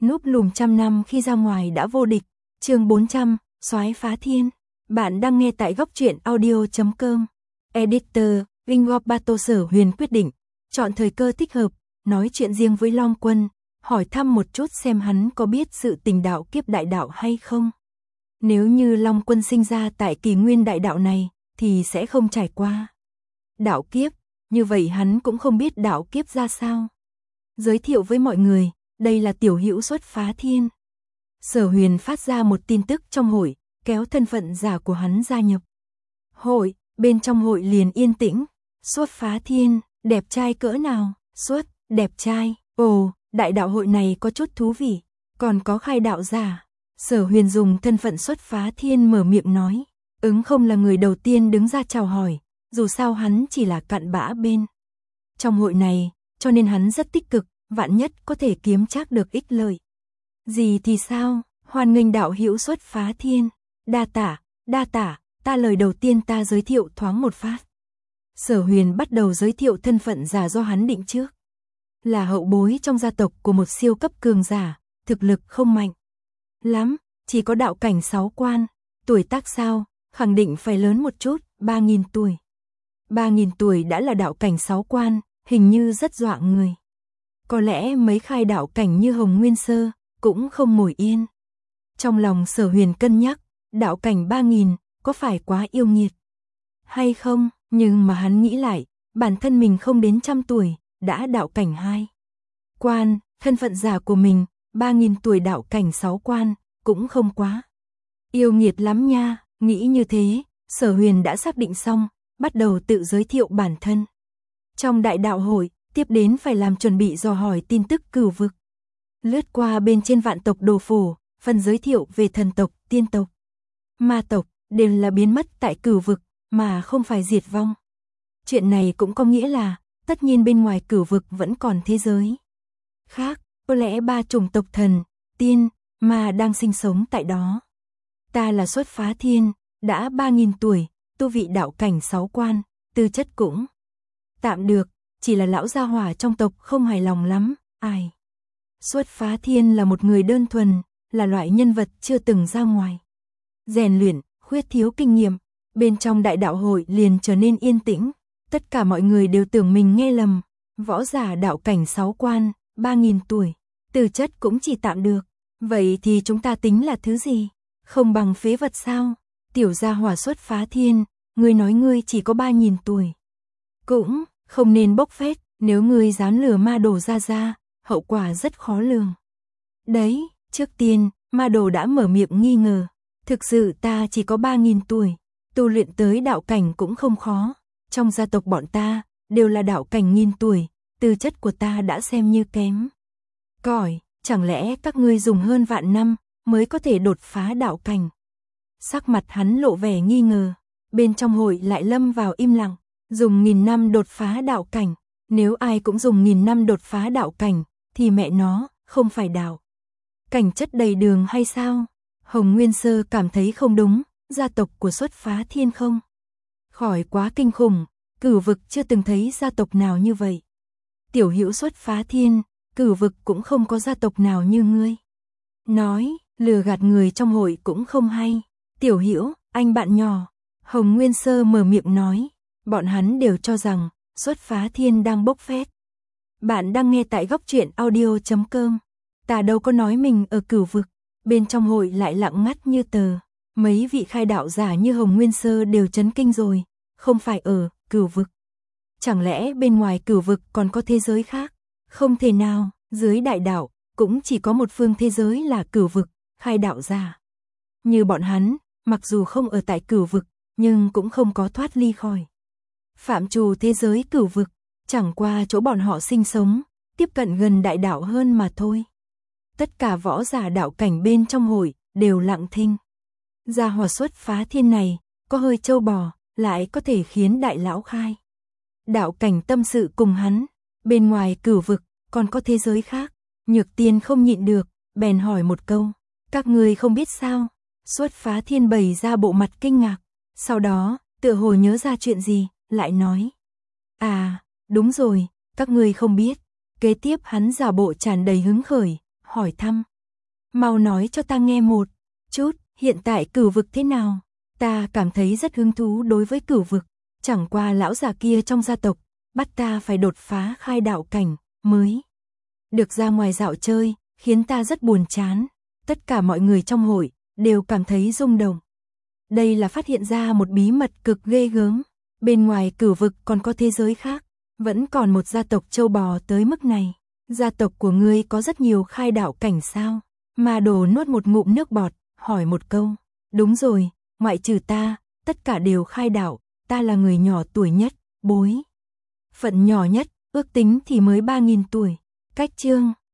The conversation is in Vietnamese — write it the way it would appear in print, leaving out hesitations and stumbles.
Núp lùm trăm năm khi ra ngoài đã vô địch. Chương 400, Soái phá thiên. Bạn đang nghe tại góc truyện audio.com. Editor, Ingorbato Sở Huyền quyết định chọn thời cơ thích hợp, nói chuyện riêng với Long Quân, hỏi thăm một chút xem hắn có biết sự tình đạo kiếp đại đạo hay không. Nếu như Long Quân sinh ra tại kỷ nguyên đại đạo này, thì sẽ không trải qua đạo kiếp, như vậy hắn cũng không biết đạo kiếp ra sao. Giới thiệu với mọi người, đây là tiểu hữu xuất phá thiên. Sở Huyền phát ra một tin tức trong hội, kéo thân phận giả của hắn gia nhập hội, bên trong hội liền yên tĩnh. Xuất phá thiên, đẹp trai cỡ nào? Xuất, đẹp trai. Ồ, đại đạo hội này có chút thú vị, còn có khai đạo giả. Sở Huyền dùng thân phận xuất phá thiên mở miệng nói, ứng không là người đầu tiên đứng ra chào hỏi, dù sao hắn chỉ là cặn bã bên trong hội này, cho nên hắn rất tích cực, vạn nhất có thể kiếm trác được ích lợi. Gì thì sao, hoan nghênh đạo hữu xuất phá thiên, đa tả, ta lời đầu tiên ta giới thiệu thoáng một phát. Sở Huyền bắt đầu giới thiệu thân phận giả do hắn định trước. Là hậu bối trong gia tộc của một siêu cấp cường giả, thực lực không mạnh lắm, chỉ có đạo cảnh 6 quan, tuổi tác sao, khẳng định phải lớn một chút, 3.000 tuổi. 3.000 tuổi đã là đạo cảnh 6 quan, hình như rất dọa người. Có lẽ mấy khai đạo cảnh như Hồng Nguyên Sơ, cũng không ngồi yên. Trong lòng Sở Huyền cân nhắc, đạo cảnh 3.000, có phải quá yêu nghiệt hay không, nhưng mà hắn nghĩ lại, bản thân mình không đến 100 tuổi, đã đạo cảnh 2 quan, thân phận giả của mình, 3.000 tuổi đạo cảnh 6 quan, cũng không quá yêu nghiệt lắm nha. Nghĩ như thế, Sở Huyền đã xác định xong, bắt đầu tự giới thiệu bản thân. Trong đại đạo hội, tiếp đến phải làm chuẩn bị dò hỏi tin tức cửu vực. Lướt qua bên trên vạn tộc đồ phổ, phần giới thiệu về thần tộc, tiên tộc, ma tộc, đều là biến mất tại cửu vực, mà không phải diệt vong. Chuyện này cũng có nghĩa là, tất nhiên bên ngoài cửu vực vẫn còn thế giới khác, có lẽ 3 chủng tộc thần, tiên, ma đang sinh sống tại đó. Ta là xuất phá thiên, đã 3.000 tuổi, tu vị đạo cảnh 6 quan, tư chất cũng tạm được, chỉ là lão gia hỏa trong tộc không hài lòng lắm. Ai? Xuất phá thiên là một người đơn thuần, là loại nhân vật chưa từng ra ngoài rèn luyện, khuyết thiếu kinh nghiệm. Bên trong đại đạo hội liền trở nên yên tĩnh, tất cả mọi người đều tưởng mình nghe lầm. Võ giả đạo cảnh 6 quan, 3.000 tuổi, tư chất cũng chỉ tạm được. Vậy thì chúng ta tính là thứ gì? Không bằng phế vật sao? Tiểu gia hỏa xuất phá thiên, ngươi nói ngươi chỉ có 3.000 tuổi. Cũng không nên bốc phét, nếu ngươi dám lừa ma đồ ra, hậu quả rất khó lường. Đấy, trước tiên, ma đồ đã mở miệng nghi ngờ. Thực sự ta chỉ có 3.000 tuổi, tu luyện tới đạo cảnh cũng không khó. Trong gia tộc bọn ta, đều là đạo cảnh 1.000 tuổi, tư chất của ta đã xem như kém cỏi, chẳng lẽ các ngươi dùng hơn vạn năm mới có thể đột phá đạo cảnh? Sắc mặt hắn lộ vẻ nghi ngờ, bên trong hội lại lâm vào im lặng. Dùng 1.000 năm đột phá đạo cảnh, nếu ai cũng dùng 1.000 năm đột phá đạo cảnh, thì mẹ nó, không phải đạo cảnh chất đầy đường hay sao? Hồng Nguyên Sơ cảm thấy không đúng, gia tộc của xuất phá thiên không khỏi quá kinh khủng, cửu vực chưa từng thấy gia tộc nào như vậy. Tiểu hữu xuất phá thiên, cửu vực cũng không có gia tộc nào như ngươi. Nói, lừa gạt người trong hội cũng không hay. Tiểu hữu, anh bạn nhỏ. Hồng Nguyên Sơ mở miệng nói, bọn hắn đều cho rằng, xuất phá thiên đang bốc phét. Bạn đang nghe tại góc truyện audio.com. Ta đâu có nói mình ở cửu vực. Bên trong hội lại lặng ngắt như tờ. Mấy vị khai đạo giả như Hồng Nguyên Sơ đều chấn kinh rồi. Không phải ở cửu vực. Chẳng lẽ bên ngoài cửu vực còn có thế giới khác? Không thể nào, dưới đại đạo, cũng chỉ có một phương thế giới là cửu vực, khai đạo giả. Như bọn hắn, mặc dù không ở tại cửu vực, nhưng cũng không có thoát ly khỏi phạm trù thế giới cửu vực, chẳng qua chỗ bọn họ sinh sống, tiếp cận gần đại đạo hơn mà thôi. Tất cả võ giả đạo cảnh bên trong hội, đều lặng thinh. Gia hỏa xuất phá thiên này, có hơi trâu bò, lại có thể khiến đại lão khai đạo cảnh tâm sự cùng hắn. Bên ngoài cửu vực, còn có thế giới khác. Nhược Tiên không nhịn được, bèn hỏi một câu, các ngươi không biết sao? Xuất phá thiên bày ra bộ mặt kinh ngạc, sau đó, tựa hồ nhớ ra chuyện gì, lại nói, à, đúng rồi, các ngươi không biết. Kế tiếp hắn giả bộ tràn đầy hứng khởi, hỏi thăm, Mau nói cho ta nghe một chút, hiện tại Cửu vực thế nào? Ta cảm thấy rất hứng thú đối với Cửu vực, chẳng qua lão già kia trong gia tộc, bắt ta phải đột phá khai đạo cảnh, mới được ra ngoài dạo chơi, khiến ta rất buồn chán. Tất cả mọi người trong hội, đều cảm thấy rung động. Đây là phát hiện ra một bí mật cực ghê gớm. Bên ngoài Cửu vực còn có thế giới khác, vẫn còn một gia tộc châu bò tới mức này. Gia tộc của ngươi có rất nhiều khai đạo cảnh sao? Ma Đồ nuốt một ngụm nước bọt, hỏi một câu. Đúng rồi, ngoại trừ ta, tất cả đều khai đạo, ta là người nhỏ tuổi nhất, bối phận nhỏ nhất, ước tính thì mới 3.000 tuổi. Cách chương